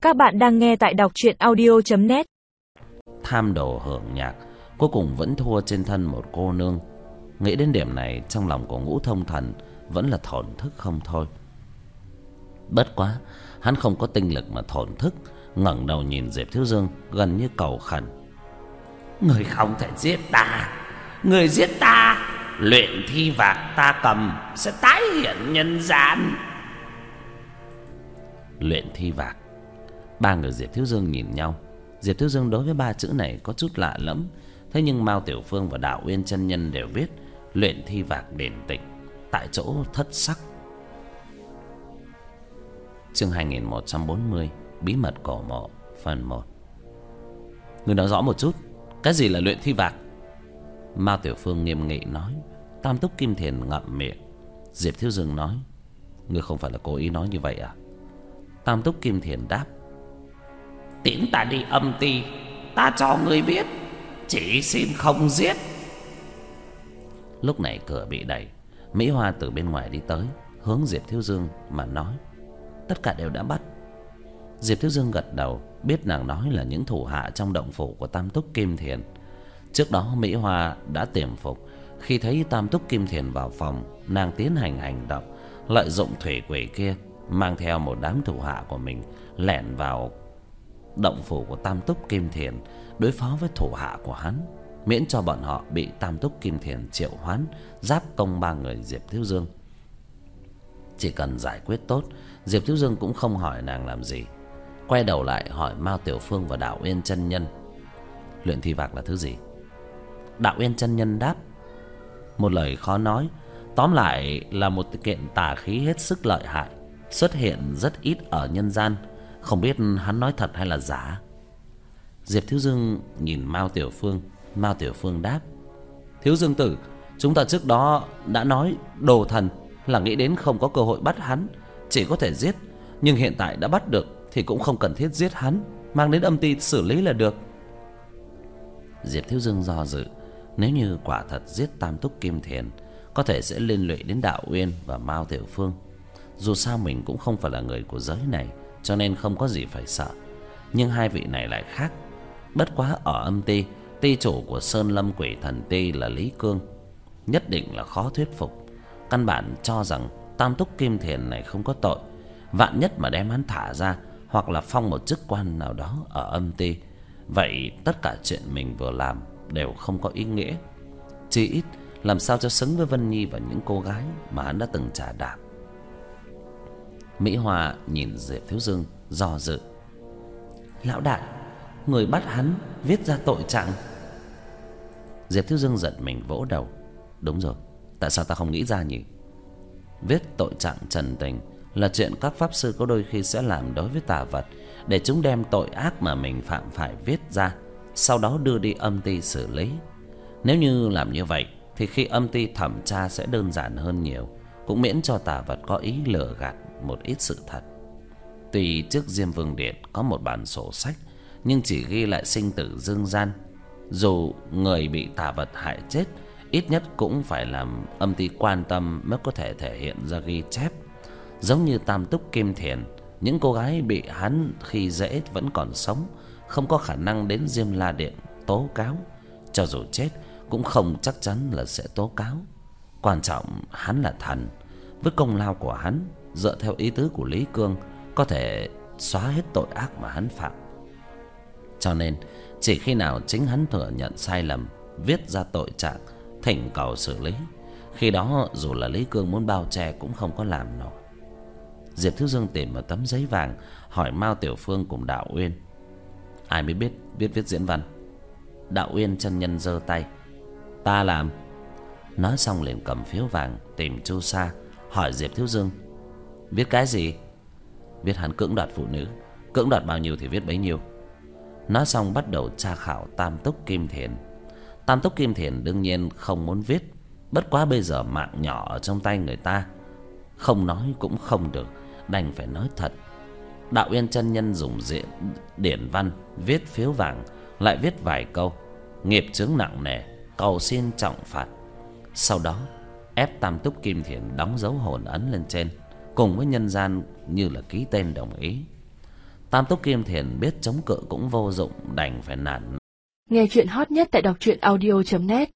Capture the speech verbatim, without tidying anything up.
Các bạn đang nghe tại đọc truyện audio chấm net. Tham đồ hưởng nhạc, cuối cùng vẫn thua trên thân một cô nương. Nghĩ đến điểm này, trong lòng của Ngũ Thông Thần vẫn là thổn thức không thôi. Bất quá, hắn không có tinh lực mà thổn thức, ngẩng đầu nhìn Diệp Thiếu Dương, gần như cầu khẩn: "Người không thể giết ta, người giết ta, luyện thi vạc ta cầm sẽ tái hiện nhân gian." Luyện thi vạc. Ba người Diệp Thiếu Dương nhìn nhau. Diệp Thiếu Dương đối với ba chữ này có chút lạ lẫm, thế nhưng Mao Tiểu Phương và Đạo Uyên chân nhân đều biết luyện thi vạc điển tịch, tại chỗ thất sắc. Chương hai nghìn một trăm bốn mươi, bí mật cổ mộ, phần một. Người nói rõ một chút, cái gì là luyện thi vạc? Mao Tiểu Phương nghiêm nghị nói. Tam Túc Kim Thiền ngậm miệng. Diệp Thiếu Dương nói: "Ngươi không phải là cố ý nói như vậy à?" Tam Túc Kim Thiền đáp: "Tiễn ta đi âm ti, ta cho ngươi biết, chỉ xin không giết." Lúc này cửa bị đẩy, Mỹ Hoa từ bên ngoài đi tới, hướng Diệp Thiếu Dương mà nói: "Tất cả đều đã bắt." Diệp Thiếu Dương gật đầu, biết nàng nói là những thủ hạ trong động phủ của Tam Túc Kim Thiền. Trước đó Mỹ Hoa đã tiềm phục, khi thấy Tam Túc Kim Thiền vào phòng, nàng tiến hành hành động, lợi dụng thủy quỷ kia mang theo một đám thủ hạ của mình lẻn vào động phủ của Tam Túc Kim Thiền, đối phó với thủ hạ của hắn, miễn cho bọn họ bị Tam Túc Kim Thiền triệu hoán, giáp công ba người Diệp Thiếu Dương. Chỉ cần giải quyết tốt, Diệp Thiếu Dương cũng không hỏi nàng làm gì. Quay đầu lại hỏi Mao Tiểu Phương và Đạo Uyên chân nhân: "Luyện thi vạc là thứ gì?" Đạo Uyên chân nhân đáp: "Một lời khó nói, tóm lại là một kiện tà khí hết sức lợi hại, xuất hiện rất ít ở nhân gian, không biết hắn nói thật hay là giả." Diệp Thiếu Dương nhìn Mao Tiểu Phương. Mao Tiểu Phương đáp: "Thiếu Dương tử, chúng ta trước đó đã nói đồ thần là nghĩ đến không có cơ hội bắt hắn, chỉ có thể giết, nhưng hiện tại đã bắt được thì cũng không cần thiết giết hắn, mang đến âm ti xử lý là được." Diệp Thiếu Dương do dự, nếu như quả thật giết Tam Túc Kim Thiền, có thể sẽ liên lụy đến Đạo Uyên và Mao Tiểu Phương. Dù sao mình cũng không phải là người của giới này, cho nên không có gì phải sợ. Nhưng hai vị này lại khác. Bất quá ở âm ti, ti chủ của Sơn Lâm Quỷ Thần Ti là Lý Cương, nhất định là khó thuyết phục. Căn bản cho rằng Tam Túc Kim Thiền này không có tội, vạn nhất mà đem hắn thả ra, hoặc là phong một chức quan nào đó ở âm ti, vậy tất cả chuyện mình vừa làm đều không có ý nghĩa. Chỉ ít làm sao cho xứng với Vân Nhi và những cô gái mà hắn đã từng trả đạp. Mỹ Hoa nhìn Diệp Thiếu Dương do dự: "Lão đại, người bắt hắn viết ra tội trạng." Diệp Thiếu Dương giật mình vỗ đầu: "Đúng rồi, tại sao ta không nghĩ ra nhỉ? Viết tội trạng trần tình là chuyện các pháp sư có đôi khi sẽ làm đối với tà vật, để chúng đem tội ác mà mình phạm phải viết ra, sau đó đưa đi âm ti xử lý. Nếu như làm như vậy thì khi âm ti thẩm tra sẽ đơn giản hơn nhiều, cũng miễn cho tà vật có ý lừa gạt một ít sự thật. Tuy trước Diêm Vương Điện có một bản sổ sách, nhưng chỉ ghi lại sinh tử dương gian. Dù người bị tà vật hại chết, ít nhất cũng phải làm âm ti quan tâm mới có thể thể hiện ra ghi chép. Giống như Tam Túc Kim Thiền, những cô gái bị hắn khi dễ vẫn còn sống, không có khả năng đến Diêm La Điện tố cáo. Cho dù chết cũng không chắc chắn là sẽ tố cáo. Quan trọng hắn là thần, với công lao của hắn, dựa theo ý tứ của Lý Cương, có thể xóa hết tội ác mà hắn phạm. Cho nên chỉ khi nào chính hắn thừa nhận sai lầm, viết ra tội trạng, thỉnh cầu xử lý, khi đó dù là Lý Cương muốn bao che cũng không có làm nổi." Diệp Thiếu Dương tìm một tấm giấy vàng, hỏi Mao Tiểu Phương cùng Đạo Uyên: "Ai mới biết viết viết diễn văn?" Đạo Uyên chân nhân giơ tay: "Ta làm." Nói xong liền cầm phiếu vàng tìm Chu Sa, hỏi Diệp Thiếu Dương: "Viết cái gì?" "Viết hắn cưỡng đoạt phụ nữ, cưỡng đoạt bao nhiêu thì viết bấy nhiêu." Nói xong bắt đầu tra khảo Tam Túc Kim Thiền. Tam Túc Kim Thiền đương nhiên không muốn viết, bất quá bây giờ mạng nhỏ ở trong tay người ta, không nói cũng không được, đành phải nói thật. Đạo Uyên chân nhân dùng diện điển văn viết phiếu vàng, lại viết vài câu: "Nghiệp chướng nặng nề, cầu xin trọng phạt." Sau đó ép Tam Túc Kim Thiền đóng dấu hồn ấn lên trên, cùng với nhân gian như là ký tên đồng ý. Tam Túc Kim Thiền biết chống cự cũng vô dụng, đành phải nản. Nghe chuyện hot nhất tại đọc truyện audio chấm net.